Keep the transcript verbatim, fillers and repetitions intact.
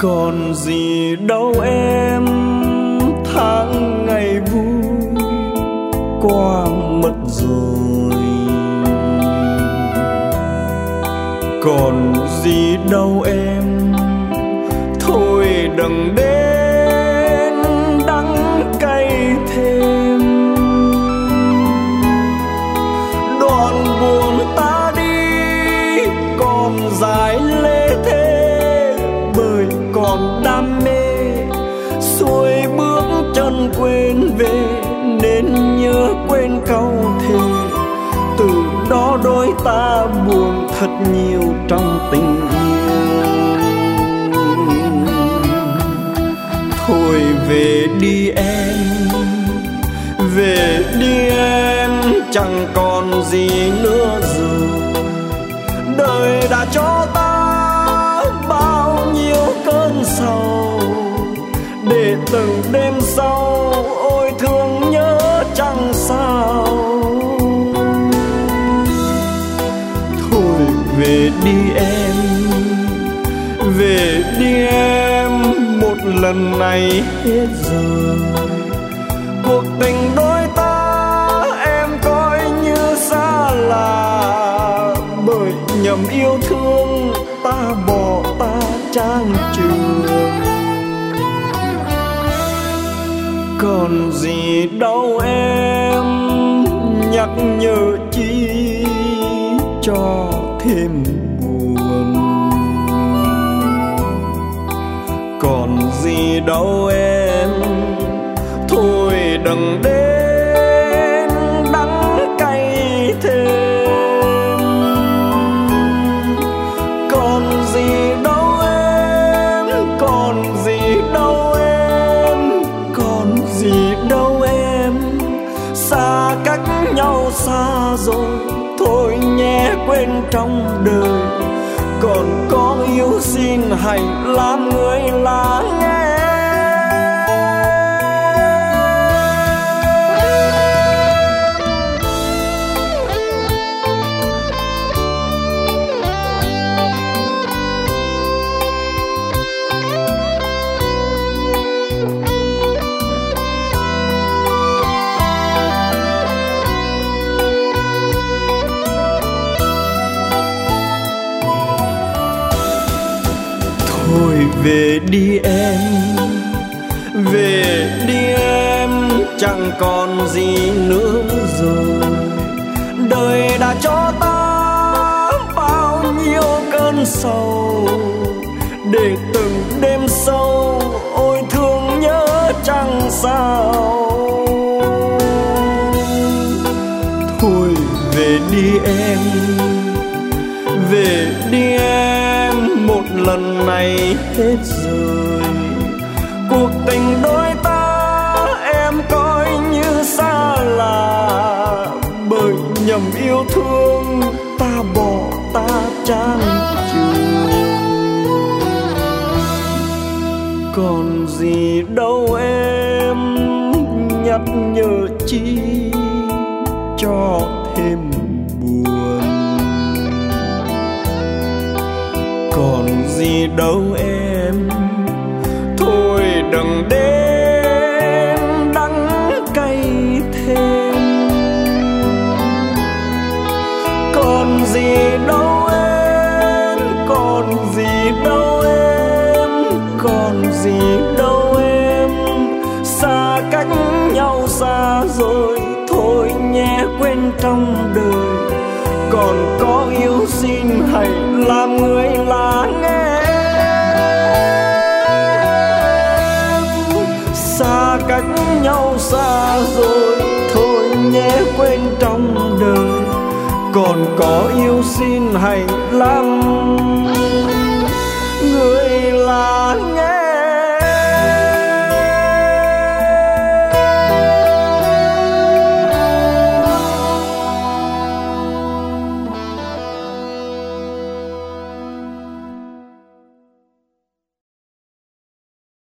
Còn gì đâu em, tháng ngày vui qua mất rồi. Còn gì đâu em, thôi đừng đến đắng cay thêm. Đoạn buồn ta đi còn dài lê thế, bởi còn đam mê xuôi bước chân quên về, nên nhớ quên câu thề. Từ đó đôi ta buồn thật nhiều trong tình yêu. Thôi về đi em, về đi em, chẳng còn gì nữa rồi. Đời đã cho ta bao nhiêu cơn sầu, để từng đêm sau ôi thương nhớ chẳng sao. Thôi về đi em, về đi em, một lần này hết rồi. Cuộc tình đôi ta em coi như xa lạ, bởi nhầm yêu thương ta bỏ ta trang trường. Còn gì đâu em, nhắc nhở chi cho thêm buồn. Còn gì đâu em, thôi đừng đến đắng cay thêm. Còn gì đâu em, còn gì đâu em, còn gì đâu em. Xa cách nhau xa rồi, thôi nhé quên trong đời. Còn có yêu xin hãy làm người lắng nghe. Thôi về đi em, về đi em, chẳng còn gì nữa rồi. Đời đã cho ta bao nhiêu cơn sầu, để từng đêm sâu ôi thương nhớ chẳng sao. Thôi về đi em, về đi em, một lần này hết rồi. Cuộc tình đôi ta em coi như xa lạ, bởi nhầm yêu thương ta bỏ ta trang trường. Còn gì đâu em, nhắc nhở chi cho thêm buồn. Còn gì đâu em, thôi đừng đến đắng cay thêm. Còn gì đâu em, còn gì đâu em, còn gì đâu em. Xa cách nhau xa rồi, thôi nhé quên trong đời. Còn có yêu xin hãy làm người lắng nghe. Xa cách nhau xa rồi, thôi nhé quên trong đời. Còn có yêu xin hãy làm người lắng nghe.